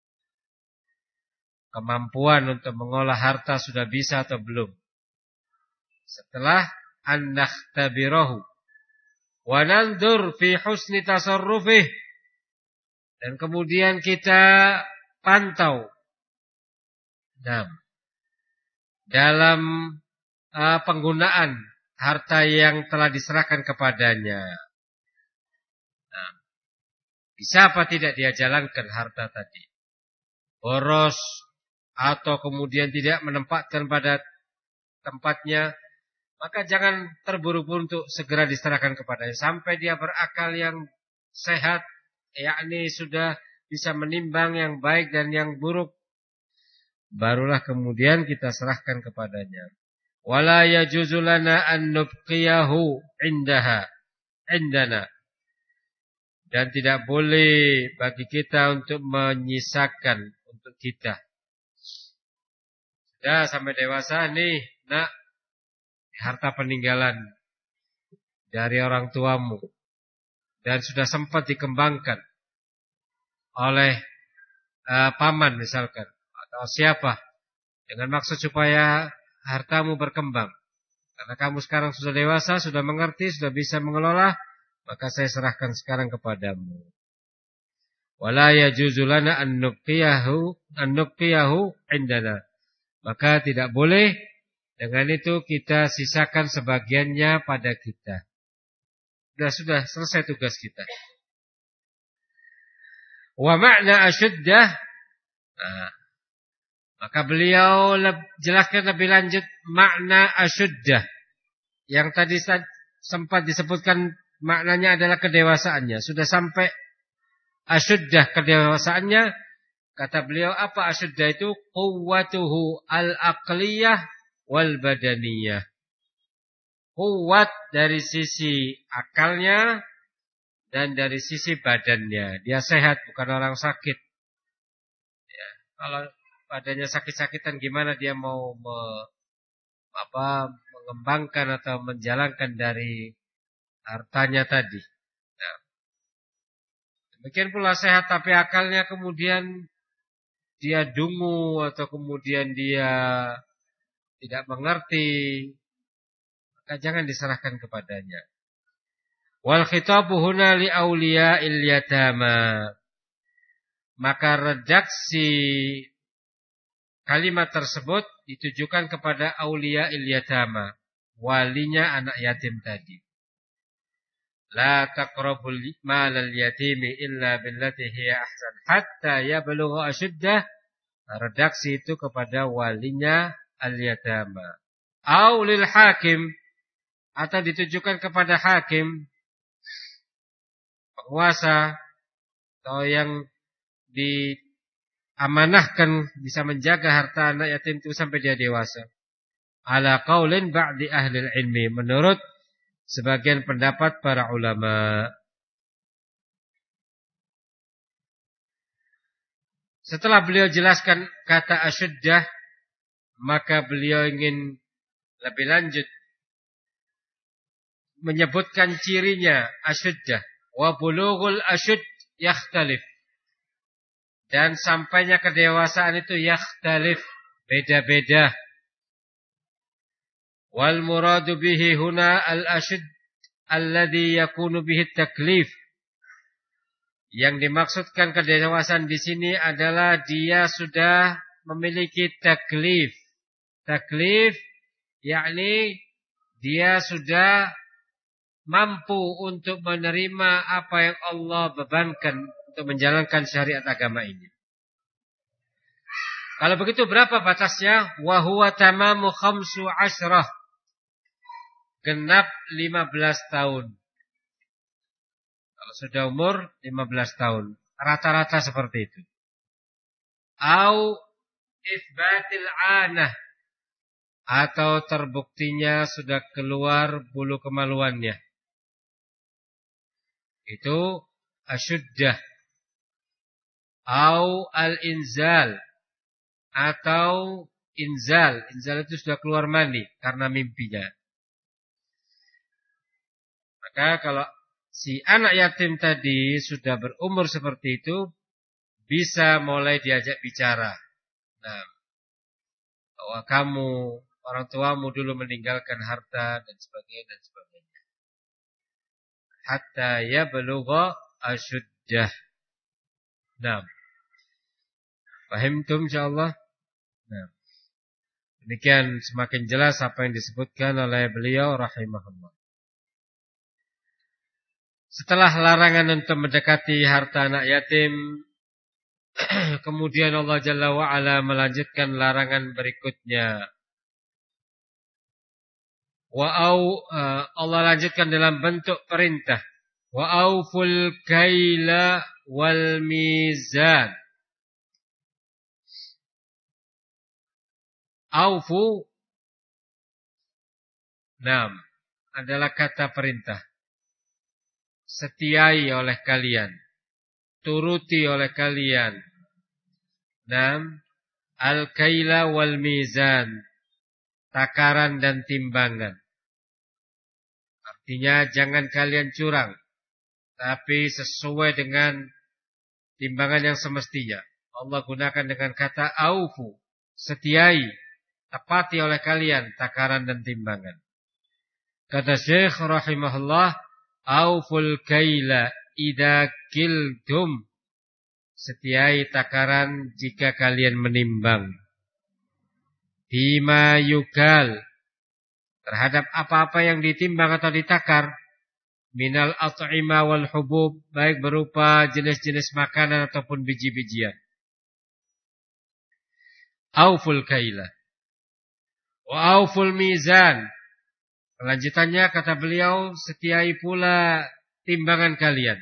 Kemampuan untuk mengolah harta sudah bisa atau belum. Setelah an nakhtabirahu wa nanzur fi husni tasarrufih, dan kemudian kita pantau nah, dalam uh, penggunaan harta yang telah diserahkan kepadanya. Nah, bisa apa tidak dia jalankan harta tadi? Boros atau kemudian tidak menempatkan pada tempatnya, maka jangan terburu-buru untuk segera diserahkan kepadanya sampai dia berakal yang sehat, yakni sudah bisa menimbang yang baik dan yang buruk, barulah kemudian kita serahkan kepadanya. Wala yajuzu lana an nubqiyahu indaha indana, dan tidak boleh bagi kita untuk menyisakan untuk kita. Sudah sampai dewasa nih, nak, harta peninggalan dari orang tuamu, dan sudah sempat dikembangkan oleh uh, paman misalkan, atau siapa, dengan maksud supaya hartamu berkembang. Karena kamu sekarang sudah dewasa, sudah mengerti, sudah bisa mengelola, maka saya serahkan sekarang kepadamu. Wala yajuzu lana an nuqiyahu an nuqiyahu indana. Maka tidak boleh dengan itu kita sisakan sebagiannya pada kita. Sudah sudah selesai tugas kita. Wa ma'na asyuddah. Nah, maka beliau jelaskan lebih lanjut makna asyuddah. Yang tadi sempat disebutkan maknanya adalah kedewasaannya. Sudah sampai asyuddah kedewasaannya. Kata beliau, apa asyuddah itu? Quwwatuhu al-aqliyah wal badaniyah. Kuat dari sisi akalnya dan dari sisi badannya. Dia sehat, bukan orang sakit. Ya, kalau badannya sakit-sakitan, gimana dia mau me, apa, mengembangkan atau menjalankan dari hartanya tadi. Nah, demikian pula sehat tapi akalnya kemudian dia dungu atau kemudian dia tidak mengerti, maka jangan diserahkan kepadanya. Wal khitabu huna li awliya'il yatama. Maka redaksi kalimat tersebut ditujukan kepada awliya'il yatama, walinya anak yatim tadi. La taqrabul malal yatimi illa billati hiya ahsan hatta yablugha asyuddah. Redaksi itu kepada walinya al-yatama. Au lil hakim, atau ditujukan kepada hakim, penguasa atau yang diamanahkan bisa menjaga harta anak yatim itu sampai dia dewasa. Ala qaulin ba'di ahli ilmi, menurut sebagian pendapat para ulama. Setelah beliau jelaskan kata asyuddah, maka beliau ingin lebih lanjut menyebutkan cirinya asyuddah. Wa bulughul asyud yakhtalif. Dan sampainya kedewasaan itu yakhtalif, beda-beda. Wal muradu bihi huna al-asyud alladhi yakunu bihi taklif. Yang dimaksudkan kedewasaan di sini adalah dia sudah memiliki taklif. Taklif yakni dia sudah mampu untuk menerima apa yang Allah bebankan untuk menjalankan syariat agama ini. Kalau begitu berapa batasnya? Wa huwa tamamu khamsu asyrah. Genap lima belas tahun. Kalau sudah umur lima belas tahun, rata-rata seperti itu. Au isbatil anah, atau terbuktinya sudah keluar bulu kemaluannya. Itu asyuddah. Au al-inzal, atau inzal. Inzal itu sudah keluar mani karena mimpinya. Maka kalau si anak yatim tadi sudah berumur seperti itu, bisa mulai diajak bicara. Nah, bahwa kamu, orang tuamu dulu meninggalkan harta dan sebagainya dan sebagainya. Hatta yablugha asyuddah. Nah, fahimtum insyaallah. Nah, demikian semakin jelas apa yang disebutkan oleh beliau rahimahullah. Setelah larangan untuk mendekati harta anak yatim, kemudian Allah Jalla wa'ala melanjutkan larangan berikutnya. Wa'au, uh, Allah lanjutkan dalam bentuk perintah. Wa'auful kaila wal mizan. Aufu, nam, adalah kata perintah. Setiai oleh kalian, turuti oleh kalian. Nam, al-kaila wal mizan, takaran dan timbangan. Artinya jangan kalian curang, tapi sesuai dengan timbangan yang semestinya. Allah gunakan dengan kata aufu, setiai, tepati oleh kalian takaran dan timbangan. Kata Syekh rahimahullah, auful kaila idza kiltum, setiai takaran jika kalian menimbang. Bima yukal, terhadap apa-apa yang ditimbang atau ditakar. Minal at'ima wal hubub, baik berupa jenis-jenis makanan ataupun biji-bijian. Auful kaila wa auful mizan. Kelanjutannya kata beliau, setiai pula timbangan kalian.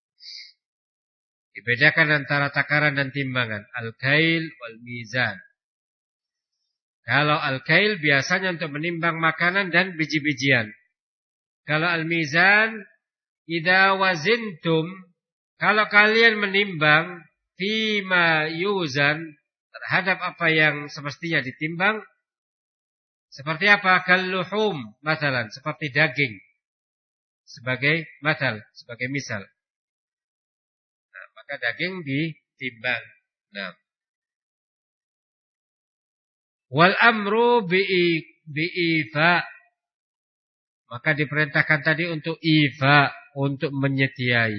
Dibedakan antara takaran dan timbangan. Al-kail wal mizan. Kalau al-kail biasanya untuk menimbang makanan dan biji-bijian. Kalau al-mizan, idza wazintum, kalau kalian menimbang fima yuzan, terhadap apa yang semestinya ditimbang, seperti apa? Kalluhum, masalan, seperti daging, sebagai matal, sebagai misal. Nah, maka daging ditimbang. Nah, wal amru bi'ifa, maka diperintahkan tadi untuk ifa, untuk menyetiai.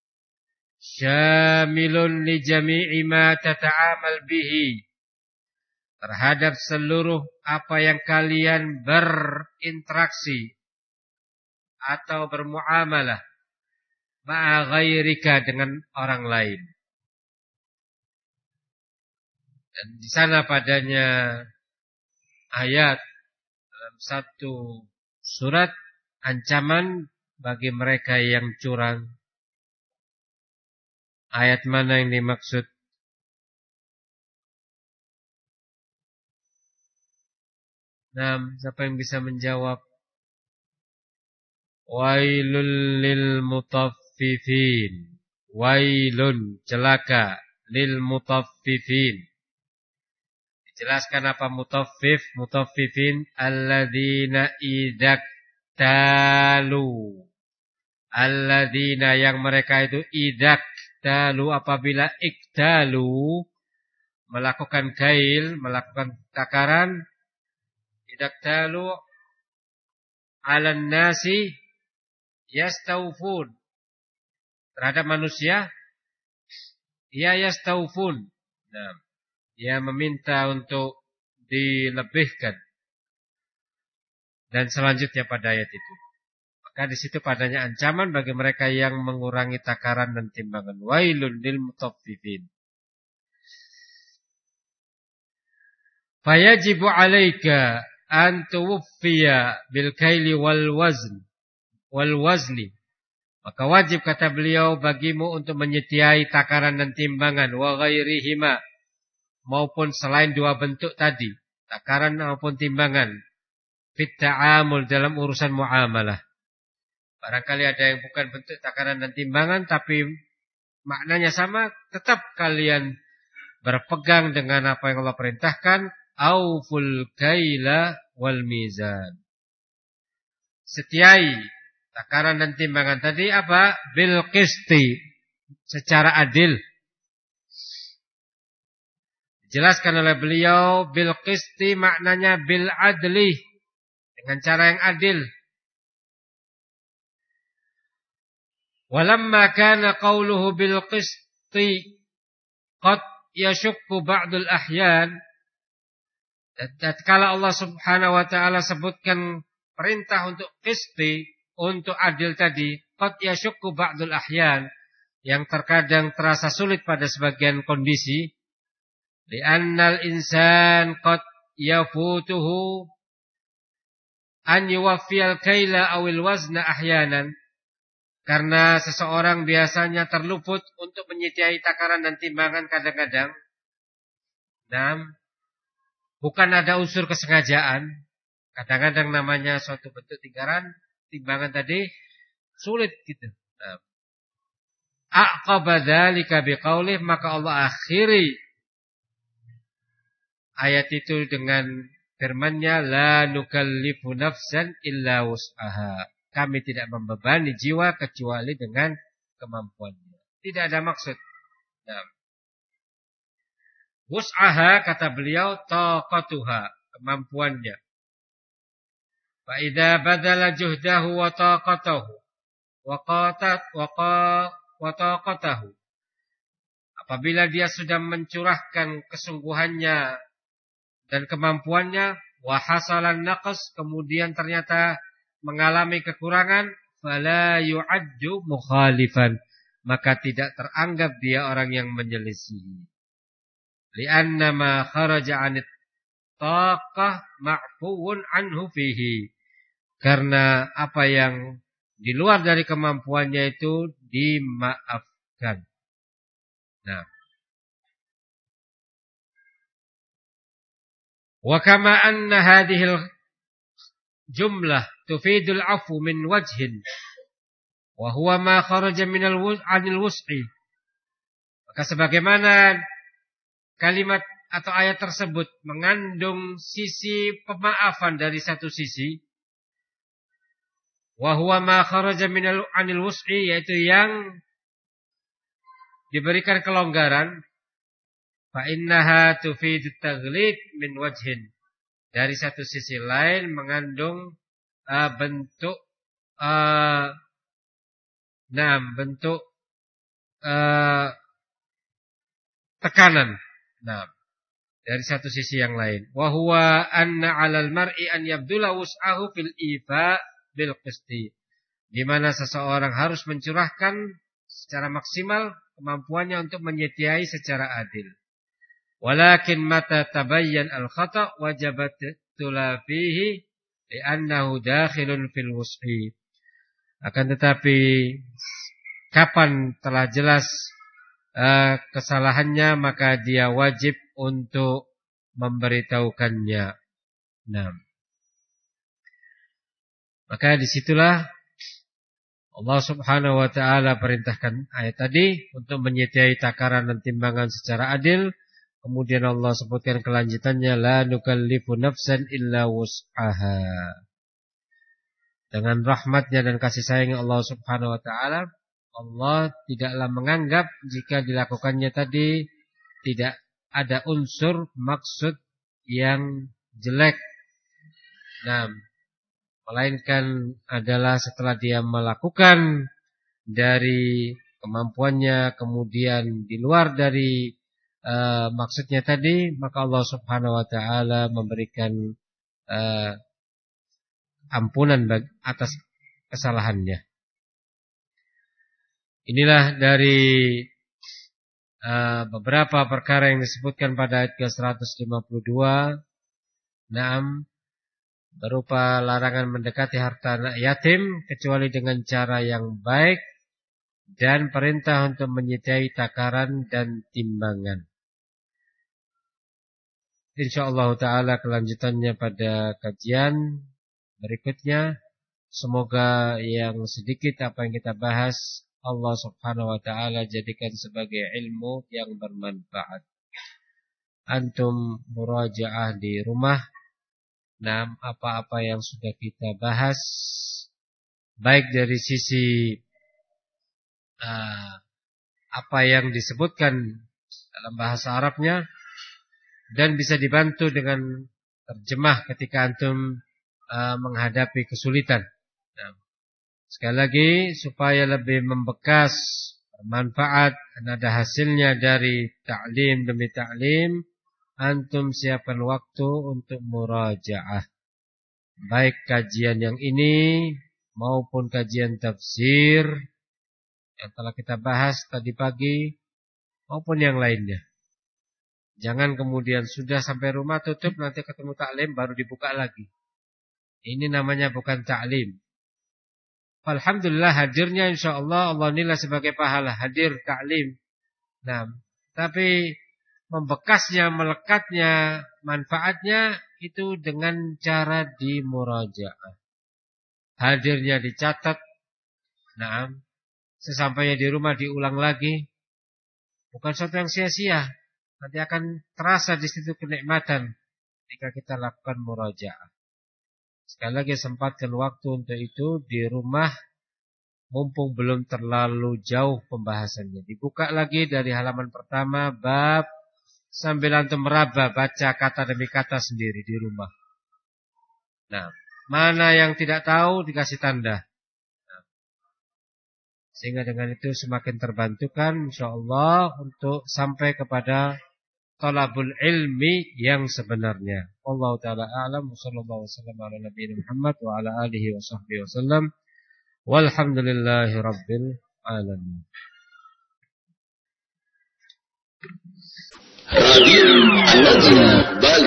Syamilun li jami'i ma tata'amal bihi, terhadap seluruh apa yang kalian berinteraksi atau bermuamalah ma'a ghairika, dengan orang lain. Dan di sana padanya ayat dalam satu surat ancaman bagi mereka yang curang. Ayat mana yang dimaksud? Nah, siapa yang bisa menjawab? Wailul lil mutaffifin. Wailun, celaka, lil mutaffifin. Dijelaskan apa mutaffif? Mutaffifin alladzina idak talu. Alladzina, yang mereka itu idak talu, apabila iktalu, melakukan kail, melakukan takaran. Idaktalu alan nasi yastawfun, terhadap manusia ya yastawfun. Nah, ia meminta untuk dilebihkan. Dan selanjutnya pada ayat itu, maka di situ padanya ancaman bagi mereka yang mengurangi takaran dan timbangan. Wailun lil mutaffifin. Fayajibu alaika an tuwfiya bil kaili wal wazn wal wazni, maka wajib, kata beliau, bagimu untuk menyetiai takaran dan timbangan, wa ghairihima, maupun selain dua bentuk tadi, takaran maupun timbangan, fit ta'amul, dalam urusan muamalah. Barangkali ada yang bukan bentuk takaran dan timbangan tapi maknanya sama, tetap kalian berpegang dengan apa yang Allah perintahkan, auful kaila wal mizan. Setiai takaran dan timbangan tadi apa? Bil qisti, secara adil. Dijelaskan oleh beliau, bil qisti maknanya bil adli, dengan cara yang adil. Walamma kana qawluhu bil qisti qad yashukku ba'dul ahyan. Tatkala Allah Subhanahu wa taala sebutkan perintah untuk qisti, untuk adil tadi, qad yashukku ba'dul ahyan, yang terkadang terasa sulit pada sebagian kondisi. Li'annal insan qad yafutuhu an yuwaffiyal kaila awil wazna ahyanan. Karena seseorang biasanya terluput untuk menyediai takaran dan timbangan kadang-kadang. Nah, bukan ada unsur kesengajaan. Kadang-kadang namanya suatu bentuk takaran, timbangan tadi sulit gitu. Nah, aqaba dzalika biqaulih, maka Allah akhiri ayat itu dengan firman-Nya, la nukallifu nafsan illa wus'aha. Kami tidak membebani jiwa kecuali dengan kemampuannya. Tidak ada maksud. Nah, wus'aha kata beliau taqatuha, kemampuannya. Fa idza badala juhdahu wa taqatahu wa qatat wa taqatahu. Apabila dia sudah mencurahkan kesungguhannya dan kemampuannya, wa hasalan naqas, kemudian ternyata mengalami kekurangan, fala yu'addu mukhalifan, maka tidak teranggap dia orang yang menyelisihi. Li'anna ma kharaja 'anit taqah ma'fuun anhu fihi, karena apa yang di luar dari kemampuannya itu dimaafkan. Nah, wa kama anna hadhil jumlah tufidul afu min wajhin wa huwa ma kharaja minal 'anil wus'i. Maka sebagaimana kalimat atau ayat tersebut mengandung sisi pemaafan dari satu sisi, wa huwa ma kharaja minal 'anil wus'i, yaitu yang diberikan kelonggaran, fa innaha tufidut taghlid min wajhin. Dari satu sisi lain mengandung uh, bentuk uh, nah, bentuk uh, tekanan. Nah, dari satu sisi yang lain. Wa huwa anna 'alal mar'i an yabdula wus'ahu fil ifa bil qisti. Di mana seseorang harus mencurahkan secara maksimal kemampuannya untuk menyediai secara adil. Walakin mata tabayyan al-khata' wajabat tulafihi li'annahu dakhilun fil wus'i. Akan tetapi kapan telah jelas uh, kesalahannya, maka dia wajib untuk memberitahukannya. Nah, maka disitulah Allah Subhanahu wa ta'ala perintahkan ayat tadi untuk menyediai takaran dan timbangan secara adil. Kemudian Allah sebutkan kelanjutannya, la nukallifu nafsan illa wus'aha. Dengan rahmatnya dan kasih sayang Allah Subhanahu wa ta'ala, Allah tidaklah menganggap jika dilakukannya tadi tidak ada unsur maksud yang jelek. Nah, melainkan adalah setelah dia melakukan dari kemampuannya, kemudian di luar dari uh, maksudnya tadi, maka Allah Subhanahu wa ta'ala memberikan uh, ampunan atas kesalahannya. Inilah dari uh, beberapa perkara yang disebutkan pada ayat ke seratus lima puluh dua. Naam, berupa larangan mendekati harta anak yatim kecuali dengan cara yang baik, dan perintah untuk menyediai takaran dan timbangan. Insyaallah ta'ala kelanjutannya pada kajian berikutnya. Semoga yang sedikit apa yang kita bahas Allah subhanahu wa ta'ala jadikan sebagai ilmu yang bermanfaat. Antum murajaah di rumah. Nah, apa-apa yang sudah kita bahas, baik dari sisi uh, apa yang disebutkan dalam bahasa Arabnya, dan bisa dibantu dengan terjemah ketika antum uh, menghadapi kesulitan. Nah, sekali lagi supaya lebih membekas, bermanfaat, dan ada hasilnya dari ta'lim demi ta'lim, antum siapkan waktu untuk murajaah. Baik kajian yang ini maupun kajian tafsir yang telah kita bahas tadi pagi maupun yang lainnya. Jangan kemudian sudah sampai rumah tutup, nanti ketemu ta'lim baru dibuka lagi. Ini namanya bukan ta'lim. Alhamdulillah hadirnya insyaallah Allah nilai sebagai pahala hadir ta'lim. Nah, tapi membekasnya, melekatnya, manfaatnya itu dengan cara dimurajaah. Hadirnya dicatat. Nah, sesampainya di rumah diulang lagi. Bukan sesuatu yang sia-sia. Nanti akan terasa di situ kenikmatan ketika kita lakukan murajaah. Sekali lagi sempatkan waktu untuk itu di rumah, mumpung belum terlalu jauh pembahasannya. Dibuka lagi dari halaman pertama bab, sambil antum meraba baca kata demi kata sendiri di rumah. Nah, mana yang tidak tahu dikasih tanda. Nah, sehingga dengan itu semakin terbantukan insyaallah untuk sampai kepada talabul ilmi yang sebenarnya. Wallahu taala a'lam. Wassallallahu wasallam ala nabiyina Muhammad wa ala alihi wa sahbihi wasallam. Walhamdulillahi rabbil alamin. Radio Al-Najm Bali.